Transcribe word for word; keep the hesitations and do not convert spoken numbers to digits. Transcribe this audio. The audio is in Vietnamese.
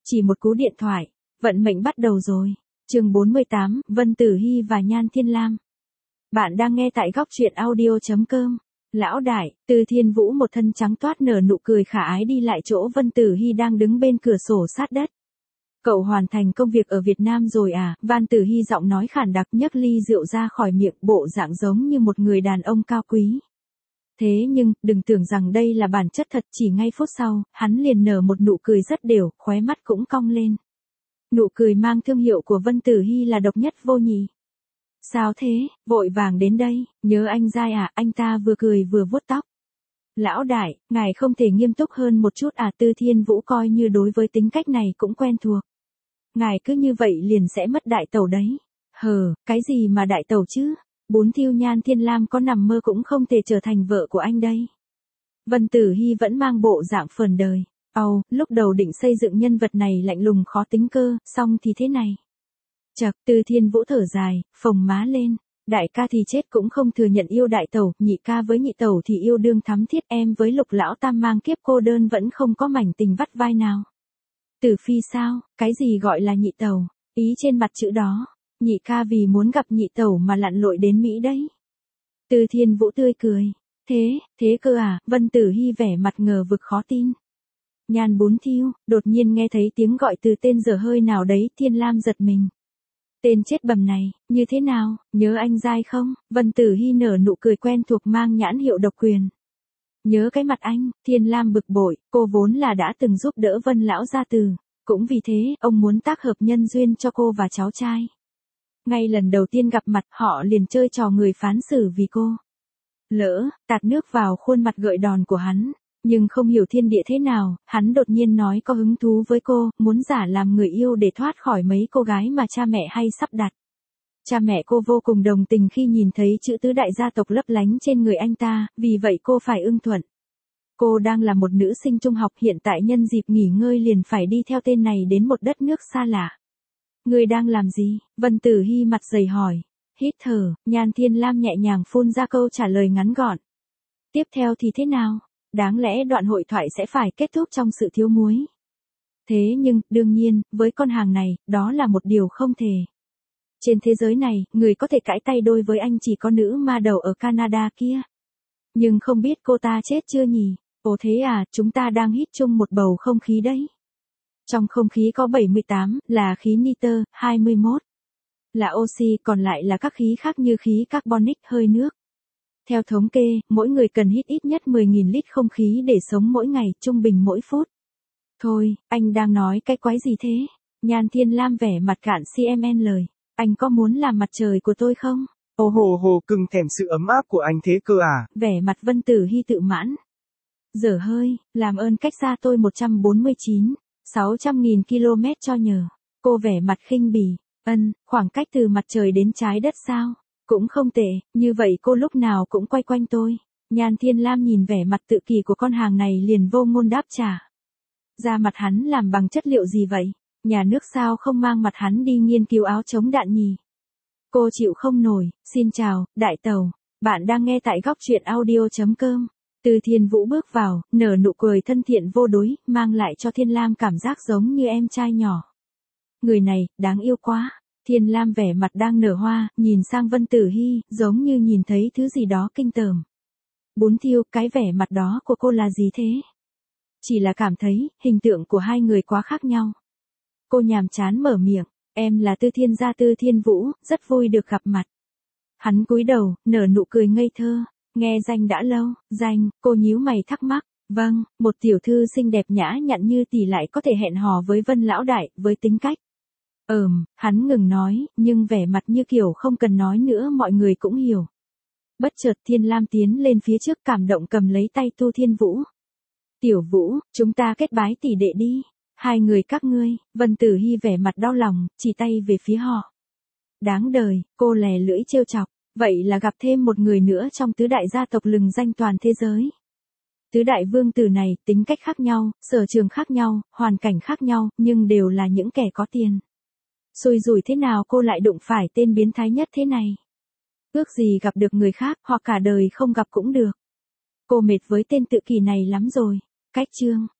Chỉ một cú điện thoại, vận mệnh bắt đầu rồi. Chương bốn mươi tám, Vân Tử Hy và Nhan Thiên Lam. Bạn đang nghe tại góc truyện audio chấm com. Lão đại, Từ Thiên Vũ một thân trắng toát nở nụ cười khả ái đi lại chỗ Vân Tử Hy đang đứng bên cửa sổ sát đất. Cậu hoàn thành công việc ở Việt Nam rồi à? Van Tử Hy giọng nói khản đặc nhấc ly rượu ra khỏi miệng, bộ dạng giống như một người đàn ông cao quý. Thế nhưng, đừng tưởng rằng đây là bản chất thật, chỉ ngay phút sau, hắn liền nở một nụ cười rất đều, khóe mắt cũng cong lên. Nụ cười mang thương hiệu của Vân Tử Hy là độc nhất vô nhị. Sao thế, vội vàng đến đây, nhớ anh dai à? Anh ta vừa cười vừa vuốt tóc. Lão đại, ngài không thể nghiêm túc hơn một chút à? Tư Thiên Vũ coi như đối với tính cách này cũng quen thuộc. Ngài cứ như vậy liền sẽ mất đại tẩu đấy. Hờ, cái gì mà đại tẩu chứ? Bún thiêu Nhan Thiên Lam có nằm mơ cũng không thể trở thành vợ của anh đây. Vân Tử Hy vẫn mang bộ dạng phờn đời. Ồ, oh, lúc đầu định xây dựng nhân vật này lạnh lùng khó tính cơ, xong thì thế này. Chậc, Tư Thiên Vũ thở dài, phồng má lên. Đại ca thì chết cũng không thừa nhận yêu đại tẩu, nhị ca với nhị tẩu thì yêu đương thắm thiết, em với Lục lão tam mang kiếp cô đơn vẫn không có mảnh tình vắt vai nào. Tử Phi sao, cái gì gọi là nhị tẩu, ý trên mặt chữ đó. Nhị ca vì muốn gặp nhị tẩu mà lặn lội đến Mỹ đấy. Từ Thiên Vũ tươi cười. Thế, thế cơ à? Vân Tử Hy vẻ mặt ngờ vực khó tin. Nhan Bún Thiêu, đột nhiên nghe thấy tiếng gọi từ tên dở hơi nào đấy, Thiên Lam giật mình. Tên chết bầm này, như thế nào, nhớ anh dai không? Vân Tử Hy nở nụ cười quen thuộc mang nhãn hiệu độc quyền. Nhớ cái mặt anh, Thiên Lam bực bội, cô vốn là đã từng giúp đỡ Vân lão gia từ. Cũng vì thế, ông muốn tác hợp nhân duyên cho cô và cháu trai. Ngay lần đầu tiên gặp mặt họ liền chơi trò người phán xử vì cô. Lỡ, tạt nước vào khuôn mặt gợi đòn của hắn. Nhưng không hiểu thiên địa thế nào, hắn đột nhiên nói có hứng thú với cô, muốn giả làm người yêu để thoát khỏi mấy cô gái mà cha mẹ hay sắp đặt. Cha mẹ cô vô cùng đồng tình khi nhìn thấy chữ tứ đại gia tộc lấp lánh trên người anh ta, vì vậy cô phải ưng thuận. Cô đang là một nữ sinh trung học, hiện tại nhân dịp nghỉ ngơi liền phải đi theo tên này đến một đất nước xa lạ. Người đang làm gì? Vân Tử Hy mặt dày hỏi. Hít thở, Nhan Thiên Lam nhẹ nhàng phun ra câu trả lời ngắn gọn. Tiếp theo thì thế nào? Đáng lẽ đoạn hội thoại sẽ phải kết thúc trong sự thiếu muối. Thế nhưng, đương nhiên, với con hàng này, đó là một điều không thể. Trên thế giới này, người có thể cãi tay đôi với anh chỉ có nữ ma đầu ở Canada kia. Nhưng không biết cô ta chết chưa nhỉ? Ồ thế à, chúng ta đang hít chung một bầu không khí đấy. Trong không khí có bảy mươi tám, là khí nitơ, hai mươi mốt là oxy, còn lại là các khí khác như khí carbonic, hơi nước. Theo thống kê, mỗi người cần hít ít nhất mười nghìn lít không khí để sống mỗi ngày, trung bình mỗi phút. Thôi, anh đang nói cái quái gì thế? Nhan Thiên Lam vẻ mặt cạn cm lời. Anh có muốn làm mặt trời của tôi không? Ồ hồ hồ, cưng thèm sự ấm áp của anh thế cơ à? Vẻ mặt Vân Tử Hy tự mãn. Dở hơi, làm ơn cách xa tôi một trăm bốn mươi chín, sáu trăm nghìn km cho nhờ. Cô vẻ mặt khinh bỉ. Ân, khoảng cách từ mặt trời đến trái đất sao? Cũng không tệ, như vậy cô lúc nào cũng quay quanh tôi. Nhan Thiên Lam nhìn vẻ mặt tự kỷ của con hàng này liền vô ngôn đáp trả. Da mặt hắn làm bằng chất liệu gì vậy? Nhà nước sao không mang mặt hắn đi nghiên cứu áo chống đạn nhỉ? Cô chịu không nổi. Xin chào, đại tẩu. Bạn đang nghe tại góc truyện audio chấm com. Từ Thiên Vũ bước vào, nở nụ cười thân thiện vô đối, mang lại cho Thiên Lam cảm giác giống như em trai nhỏ. Người này, đáng yêu quá. Thiên Lam vẻ mặt đang nở hoa, nhìn sang Vân Tử Hy, giống như nhìn thấy thứ gì đó kinh tởm. Bún Thiêu, cái vẻ mặt đó của cô là gì thế? Chỉ là cảm thấy, hình tượng của hai người quá khác nhau. Cô nhàm chán mở miệng, em là Tư Thiên gia Tư Thiên Vũ, rất vui được gặp mặt. Hắn cúi đầu, nở nụ cười ngây thơ, nghe danh đã lâu, danh, cô nhíu mày thắc mắc. Vâng, một tiểu thư xinh đẹp nhã nhặn như tỷ lại có thể hẹn hò với Vân lão đại, với tính cách. Ừm, hắn ngừng nói, nhưng vẻ mặt như kiểu không cần nói nữa mọi người cũng hiểu. Bất chợt Thiên Lam tiến lên phía trước cảm động cầm lấy tay Tu Thiên Vũ. Tiểu Vũ, chúng ta kết bái tỷ đệ đi. Hai người các ngươi, Vân Tử Hy vẻ mặt đau lòng, chỉ tay về phía họ. Đáng đời, cô lè lưỡi trêu chọc, vậy là gặp thêm một người nữa trong tứ đại gia tộc lừng danh toàn thế giới. Tứ đại vương tử này, tính cách khác nhau, sở trường khác nhau, hoàn cảnh khác nhau, nhưng đều là những kẻ có tiền. Xui rủi thế nào cô lại đụng phải tên biến thái nhất thế này. Ước gì gặp được người khác, hoặc cả đời không gặp cũng được. Cô mệt với tên tự kỷ này lắm rồi. Cách chương.